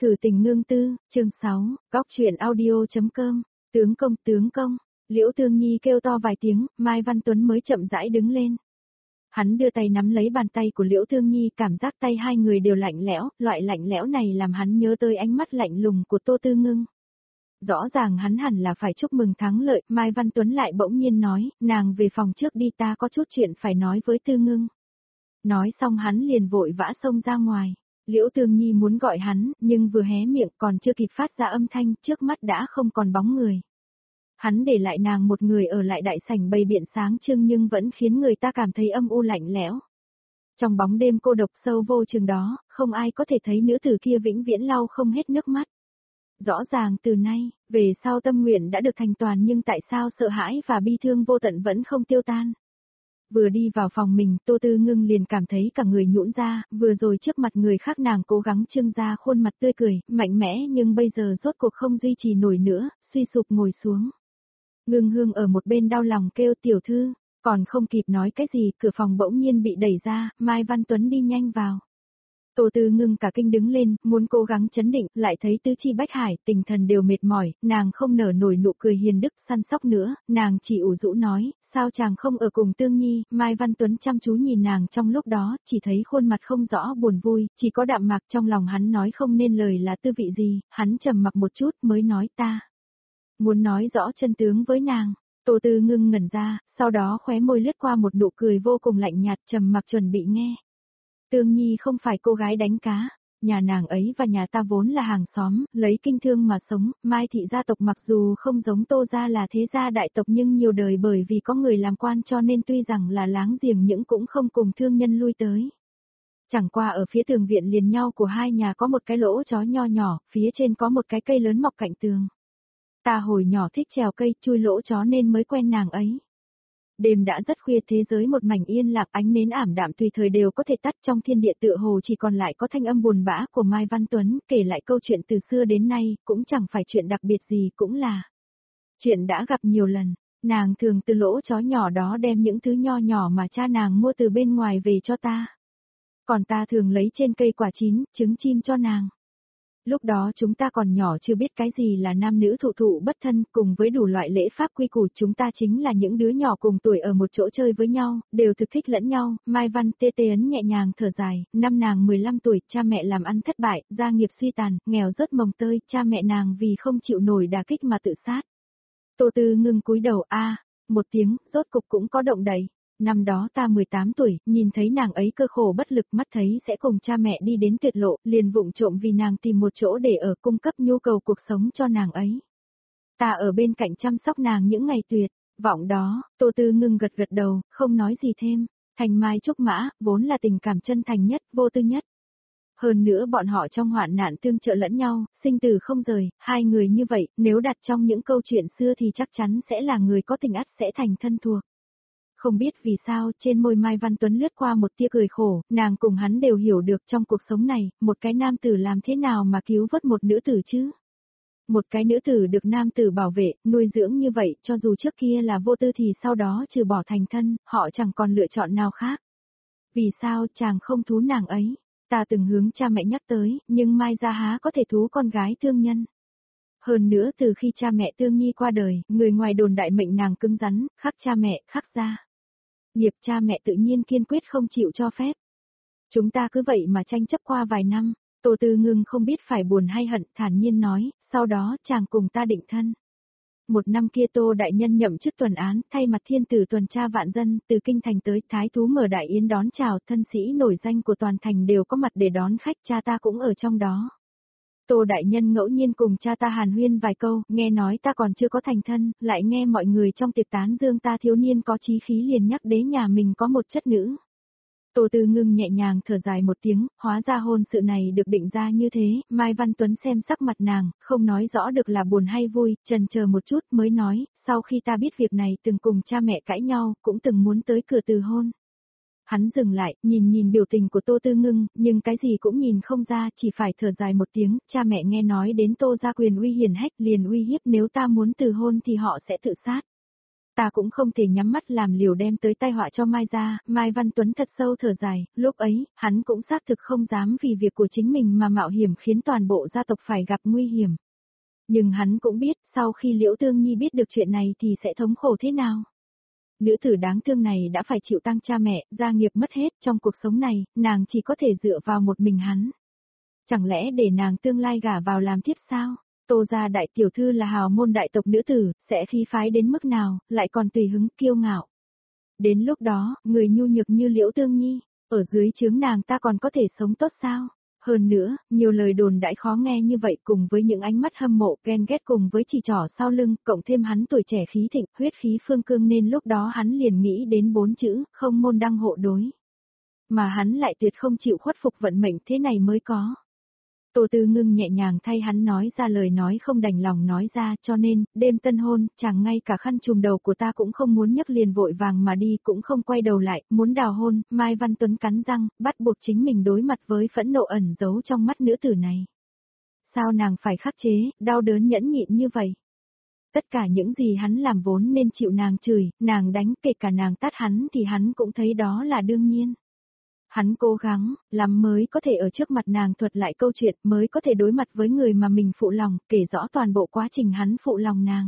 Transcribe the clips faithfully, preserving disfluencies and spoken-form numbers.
Cử tình ngương tư, chương sáu, góc truyện audio.com, tướng công, tướng công, Liễu Tương Nhi kêu to vài tiếng, Mai Văn Tuấn mới chậm rãi đứng lên. Hắn đưa tay nắm lấy bàn tay của Liễu Tương Nhi, cảm giác tay hai người đều lạnh lẽo, loại lạnh lẽo này làm hắn nhớ tới ánh mắt lạnh lùng của Tô Tư Ngưng. Rõ ràng hắn hẳn là phải chúc mừng thắng lợi, Mai Văn Tuấn lại bỗng nhiên nói, nàng về phòng trước đi, ta có chút chuyện phải nói với Tư Ngưng. Nói xong hắn liền vội vã xông ra ngoài. Liễu Tương Nhi muốn gọi hắn, nhưng vừa hé miệng còn chưa kịp phát ra âm thanh, trước mắt đã không còn bóng người. Hắn để lại nàng một người ở lại đại sảnh bày biện sáng trưng nhưng vẫn khiến người ta cảm thấy âm u lạnh lẽo. Trong bóng đêm cô độc sâu vô chừng đó, không ai có thể thấy nữ tử kia vĩnh viễn lau không hết nước mắt. Rõ ràng từ nay, về sau tâm nguyện đã được thành toàn nhưng tại sao sợ hãi và bi thương vô tận vẫn không tiêu tan. Vừa đi vào phòng mình, Tô Tư Ngưng liền cảm thấy cả người nhũn ra, vừa rồi trước mặt người khác nàng cố gắng trưng ra khuôn mặt tươi cười, mạnh mẽ nhưng bây giờ rốt cuộc không duy trì nổi nữa, suy sụp ngồi xuống. Ngưng Hương ở một bên đau lòng kêu tiểu thư, còn không kịp nói cái gì, cửa phòng bỗng nhiên bị đẩy ra, Mai Văn Tuấn đi nhanh vào. Tô Tư Ngưng cả kinh đứng lên, muốn cố gắng chấn định, lại thấy tứ chi bách hải, tinh thần đều mệt mỏi, nàng không nở nổi nụ cười hiền đức săn sóc nữa, nàng chỉ ủ rũ nói, sao chàng không ở cùng Tương Nhi. Mai Văn Tuấn chăm chú nhìn nàng trong lúc đó, chỉ thấy khuôn mặt không rõ buồn vui, chỉ có đạm mạc trong lòng hắn nói không nên lời là tư vị gì, hắn trầm mặc một chút mới nói ta. Muốn nói rõ chân tướng với nàng. Tô Tư Ngưng ngẩn ra, sau đó khóe môi lướt qua một nụ cười vô cùng lạnh nhạt, trầm mặc chuẩn bị nghe. Tương Nhi không phải cô gái đánh cá, nhà nàng ấy và nhà ta vốn là hàng xóm, lấy kinh thương mà sống, Mai thị gia tộc mặc dù không giống Tô gia là thế gia đại tộc nhưng nhiều đời bởi vì có người làm quan cho nên tuy rằng là láng giềng nhưng cũng không cùng thương nhân lui tới. Chẳng qua ở phía tường viện liền nhau của hai nhà có một cái lỗ chó nho nhỏ, phía trên có một cái cây lớn mọc cạnh tường. Ta hồi nhỏ thích trèo cây chui lỗ chó nên mới quen nàng ấy. Đêm đã rất khuya, thế giới một mảnh yên lặng, ánh nến ảm đạm tùy thời đều có thể tắt, trong thiên địa tựa hồ chỉ còn lại có thanh âm buồn bã của Mai Văn Tuấn, kể lại câu chuyện từ xưa đến nay, cũng chẳng phải chuyện đặc biệt gì, cũng là chuyện đã gặp nhiều lần. Nàng thường từ lỗ chó nhỏ đó đem những thứ nho nhỏ mà cha nàng mua từ bên ngoài về cho ta. Còn ta thường lấy trên cây quả chín, trứng chim cho nàng. Lúc đó chúng ta còn nhỏ chưa biết cái gì là nam nữ thụ thụ bất thân, cùng với đủ loại lễ pháp quy củ, chúng ta chính là những đứa nhỏ cùng tuổi ở một chỗ chơi với nhau, đều thực thích lẫn nhau. Mai Văn tê tê ấn nhẹ nhàng thở dài, năm nàng mười lăm tuổi, cha mẹ làm ăn thất bại, gia nghiệp suy tàn, nghèo rớt mồng tơi, cha mẹ nàng vì không chịu nổi đả kích mà tự sát. Tô Tư Ngưng cúi đầu a, một tiếng, rốt cục cũng có động đậy. Năm đó ta mười tám tuổi, nhìn thấy nàng ấy cơ khổ bất lực, mắt thấy sẽ cùng cha mẹ đi đến tuyệt lộ, liền vụng trộm vì nàng tìm một chỗ để ở, cung cấp nhu cầu cuộc sống cho nàng ấy. Ta ở bên cạnh chăm sóc nàng những ngày tuyệt vọng đó. Tô Tư Ngưng gật gật đầu, không nói gì thêm. Thành mai trúc mã, vốn là tình cảm chân thành nhất, vô tư nhất. Hơn nữa bọn họ trong hoạn nạn tương trợ lẫn nhau, sinh tử không rời, hai người như vậy, nếu đặt trong những câu chuyện xưa thì chắc chắn sẽ là người có tình ắt sẽ thành thân thuộc. Không biết vì sao, trên môi Mai Văn Tuấn lướt qua một tia cười khổ, nàng cùng hắn đều hiểu được trong cuộc sống này, một cái nam tử làm thế nào mà cứu vớt một nữ tử chứ? Một cái nữ tử được nam tử bảo vệ, nuôi dưỡng như vậy, cho dù trước kia là vô tư thì sau đó trừ bỏ thành thân, họ chẳng còn lựa chọn nào khác. Vì sao chàng không thú nàng ấy? Ta từng hướng cha mẹ nhắc tới, nhưng Mai gia há có thể thú con gái thương nhân. Hơn nữa từ khi cha mẹ Tương Nhi qua đời, người ngoài đồn đại mệnh nàng cứng rắn, khắc cha mẹ, khắc gia. Nghiệp cha mẹ tự nhiên kiên quyết không chịu cho phép. Chúng ta cứ vậy mà tranh chấp qua vài năm, Tô Tư Ngưng không biết phải buồn hay hận, thản nhiên nói, sau đó chàng cùng ta định thân. Một năm kia Tô đại nhân nhậm chức tuần án, thay mặt thiên tử tuần tra vạn dân, từ kinh thành tới thái thú mở đại yến đón chào, thân sĩ nổi danh của toàn thành đều có mặt để đón khách, cha ta cũng ở trong đó. Tô đại nhân ngẫu nhiên cùng cha ta hàn huyên vài câu, nghe nói ta còn chưa có thành thân, lại nghe mọi người trong tiệc tán dương ta thiếu niên có chí khí liền nhắc đến nhà mình có một chất nữ. Tô Tư Ngưng nhẹ nhàng thở dài một tiếng, hóa ra hôn sự này được định ra như thế. Mai Văn Tuấn xem sắc mặt nàng, không nói rõ được là buồn hay vui, chần chờ một chút mới nói, sau khi ta biết việc này từng cùng cha mẹ cãi nhau, cũng từng muốn tới cửa từ hôn. Hắn dừng lại, nhìn nhìn biểu tình của Tô Tư Ngưng, nhưng cái gì cũng nhìn không ra, chỉ phải thở dài một tiếng, cha mẹ nghe nói đến Tô gia quyền uy hiển hách liền uy hiếp nếu ta muốn từ hôn thì họ sẽ tự sát. Ta cũng không thể nhắm mắt làm liều đem tới tai họa cho Mai ra, Mai Văn Tuấn thật sâu thở dài, lúc ấy, hắn cũng xác thực không dám vì việc của chính mình mà mạo hiểm khiến toàn bộ gia tộc phải gặp nguy hiểm. Nhưng hắn cũng biết, sau khi Liễu Tương Nhi biết được chuyện này thì sẽ thống khổ thế nào. Nữ tử đáng thương này đã phải chịu tang cha mẹ, gia nghiệp mất hết, trong cuộc sống này, nàng chỉ có thể dựa vào một mình hắn. Chẳng lẽ để nàng tương lai gả vào làm thiếp sao? Tô gia đại tiểu thư là hào môn đại tộc nữ tử, sẽ khí phái đến mức nào, lại còn tùy hứng kiêu ngạo. Đến lúc đó, người nhu nhược như Liễu Tương Nhi, ở dưới trướng nàng ta còn có thể sống tốt sao? Hơn nữa, nhiều lời đồn đãi khó nghe như vậy cùng với những ánh mắt hâm mộ ghen ghét cùng với chỉ trỏ sau lưng, cộng thêm hắn tuổi trẻ khí thịnh, huyết khí phương cương nên lúc đó hắn liền nghĩ đến bốn chữ, không môn đăng hộ đối. Mà hắn lại tuyệt không chịu khuất phục vận mệnh thế này mới có. Tô Tư Ngưng nhẹ nhàng thay hắn nói ra lời nói không đành lòng nói ra, cho nên, đêm tân hôn, chàng ngay cả khăn trùm đầu của ta cũng không muốn nhấc liền vội vàng mà đi, cũng không quay đầu lại, muốn đào hôn. Mai Văn Tuấn cắn răng, bắt buộc chính mình đối mặt với phẫn nộ ẩn giấu trong mắt nữ tử này. Sao nàng phải khắc chế, đau đớn nhẫn nhịn như vậy? Tất cả những gì hắn làm vốn nên chịu nàng chửi, nàng đánh, kể cả nàng tát hắn thì hắn cũng thấy đó là đương nhiên. Hắn cố gắng, lắm mới có thể ở trước mặt nàng thuật lại câu chuyện, mới có thể đối mặt với người mà mình phụ lòng, kể rõ toàn bộ quá trình hắn phụ lòng nàng.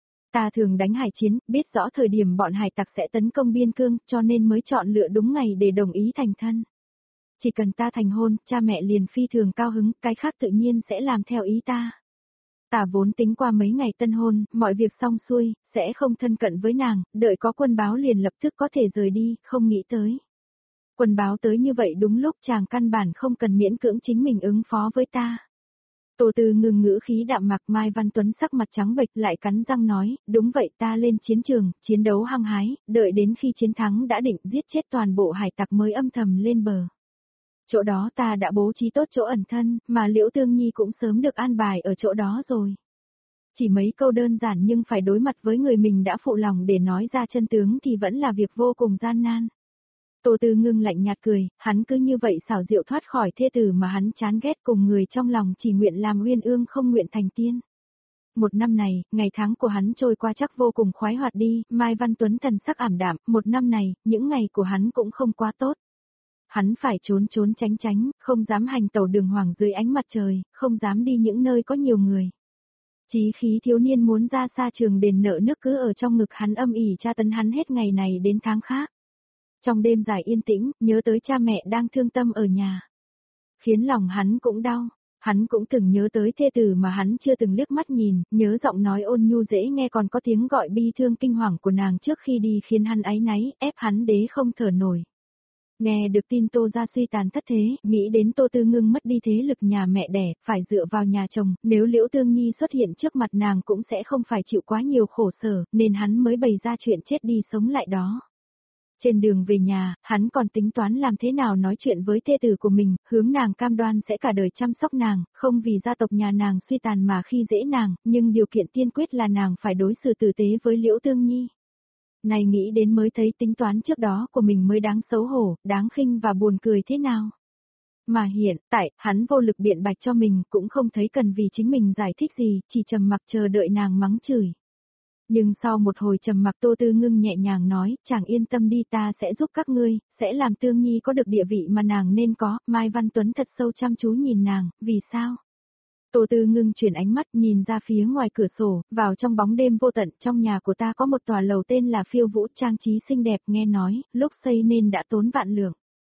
Ta thường đánh hải chiến, biết rõ thời điểm bọn hải tặc sẽ tấn công biên cương, cho nên mới chọn lựa đúng ngày để đồng ý thành thân. Chỉ cần ta thành hôn, cha mẹ liền phi thường cao hứng, cái khác tự nhiên sẽ làm theo ý ta. Ta vốn tính qua mấy ngày tân hôn, mọi việc xong xuôi, sẽ không thân cận với nàng, đợi có quân báo liền lập tức có thể rời đi, không nghĩ tới. Quân báo tới như vậy đúng lúc chàng căn bản không cần miễn cưỡng chính mình ứng phó với ta. Tô Tư Ngưng ngữ khí đạm mạc. Mai Văn Tuấn sắc mặt trắng bệch lại cắn răng nói, đúng vậy ta lên chiến trường, chiến đấu hăng hái, đợi đến khi chiến thắng đã định giết chết toàn bộ hải tặc mới âm thầm lên bờ. Chỗ đó ta đã bố trí tốt chỗ ẩn thân, mà Liễu Tương Nhi cũng sớm được an bài ở chỗ đó rồi. Chỉ mấy câu đơn giản nhưng phải đối mặt với người mình đã phụ lòng để nói ra chân tướng thì vẫn là việc vô cùng gian nan. Tô Tư Ngưng lạnh nhạt cười, hắn cứ như vậy xảo diệu thoát khỏi thê tử mà hắn chán ghét cùng người trong lòng chỉ nguyện làm uyên ương không nguyện thành tiên. Một năm này, ngày tháng của hắn trôi qua chắc vô cùng khoái hoạt đi, Mai Văn Tuấn thần sắc ảm đạm, một năm này, những ngày của hắn cũng không quá tốt. Hắn phải trốn trốn tránh tránh, không dám hành tẩu đường hoàng dưới ánh mặt trời, không dám đi những nơi có nhiều người. Chí khí thiếu niên muốn ra xa trường đền nợ nước cứ ở trong ngực hắn âm ỉ tra tấn hắn hết ngày này đến tháng khác. Trong đêm dài yên tĩnh, nhớ tới cha mẹ đang thương tâm ở nhà. Khiến lòng hắn cũng đau, hắn cũng từng nhớ tới thê tử mà hắn chưa từng liếc mắt nhìn, nhớ giọng nói ôn nhu dễ nghe còn có tiếng gọi bi thương kinh hoàng của nàng trước khi đi khiến hắn áy náy, ép hắn đế không thở nổi. Nghe được tin Tô gia suy tàn thất thế, nghĩ đến Tô Tư Ngưng mất đi thế lực nhà mẹ đẻ, phải dựa vào nhà chồng, nếu Liễu Tương Nhi xuất hiện trước mặt nàng cũng sẽ không phải chịu quá nhiều khổ sở, nên hắn mới bày ra chuyện chết đi sống lại đó. Trên đường về nhà, hắn còn tính toán làm thế nào nói chuyện với thê tử của mình, hướng nàng cam đoan sẽ cả đời chăm sóc nàng, không vì gia tộc nhà nàng suy tàn mà khi dễ nàng, nhưng điều kiện tiên quyết là nàng phải đối xử tử tế với Liễu Tương Nhi. Này nghĩ đến mới thấy tính toán trước đó của mình mới đáng xấu hổ, đáng khinh và buồn cười thế nào. Mà hiện tại, hắn vô lực biện bạch cho mình, cũng không thấy cần vì chính mình giải thích gì, chỉ trầm mặc chờ đợi nàng mắng chửi. Nhưng sau một hồi trầm mặc Tô Tư Ngưng nhẹ nhàng nói, chàng yên tâm đi ta sẽ giúp các ngươi, sẽ làm Tương Nhi có được địa vị mà nàng nên có. Mai Văn Tuấn thật sâu chăm chú nhìn nàng, vì sao? Tô Tư Ngưng chuyển ánh mắt nhìn ra phía ngoài cửa sổ, vào trong bóng đêm vô tận, trong nhà của ta có một tòa lầu tên là Phiêu Vũ, trang trí xinh đẹp, nghe nói, lúc xây nên đã tốn vạn lượng.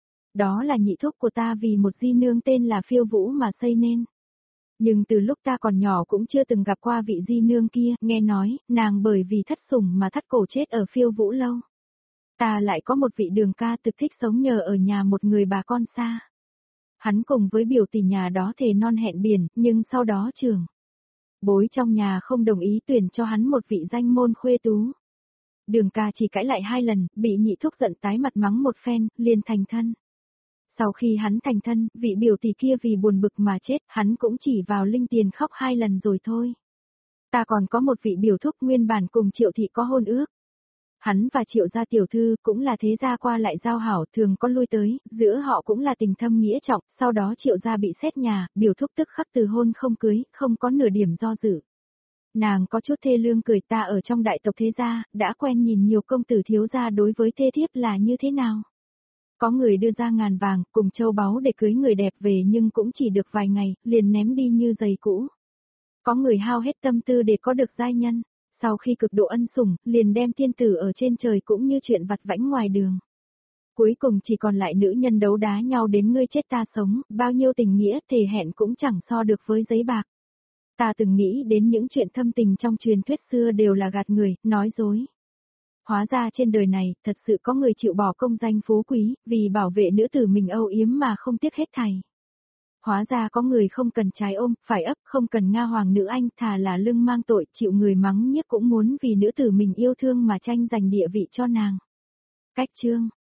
Đó là nhị thúc của ta vì một di nương tên là Phiêu Vũ mà xây nên. Nhưng từ lúc ta còn nhỏ cũng chưa từng gặp qua vị di nương kia, nghe nói, nàng bởi vì thất sủng mà thắt cổ chết ở Phiêu Vũ lâu. Ta lại có một vị đường ca thực thích sống nhờ ở nhà một người bà con xa. Hắn cùng với biểu tỷ nhà đó thề non hẹn biển, nhưng sau đó trưởng bối trong nhà không đồng ý tuyển cho hắn một vị danh môn khuê tú. Đường ca chỉ cãi lại hai lần, bị nhị thúc giận tái mặt mắng một phen, liền thành thân. Sau khi hắn thành thân, vị biểu tỷ kia vì buồn bực mà chết, hắn cũng chỉ vào linh tiền khóc hai lần rồi thôi. Ta còn có một vị biểu thúc nguyên bản cùng Triệu thị có hôn ước. Hắn và Triệu gia tiểu thư cũng là thế gia qua lại giao hảo, thường có lui tới, giữa họ cũng là tình thâm nghĩa trọng, sau đó Triệu gia bị xét nhà, biểu thúc tức khắc từ hôn không cưới, không có nửa điểm do dự. Nàng có chút thê lương cười, ta ở trong đại tộc thế gia, đã quen nhìn nhiều công tử thiếu gia đối với thê thiếp là như thế nào. Có người đưa ra ngàn vàng, cùng châu báu để cưới người đẹp về nhưng cũng chỉ được vài ngày, liền ném đi như giày cũ. Có người hao hết tâm tư để có được giai nhân, sau khi cực độ ân sủng, liền đem thiên tử ở trên trời cũng như chuyện vặt vãnh ngoài đường. Cuối cùng chỉ còn lại nữ nhân đấu đá nhau đến ngươi chết ta sống, bao nhiêu tình nghĩa thề hẹn cũng chẳng so được với giấy bạc. Ta từng nghĩ đến những chuyện thâm tình trong truyền thuyết xưa đều là gạt người, nói dối. Hóa ra trên đời này, thật sự có người chịu bỏ công danh phú quý, vì bảo vệ nữ tử mình âu yếm mà không tiếc hết thảy. Hóa ra có người không cần trái ôm, phải ấp, không cần nga hoàng nữ anh, thà là lưng mang tội, chịu người mắng nhiếc cũng muốn vì nữ tử mình yêu thương mà tranh giành địa vị cho nàng. Cách chương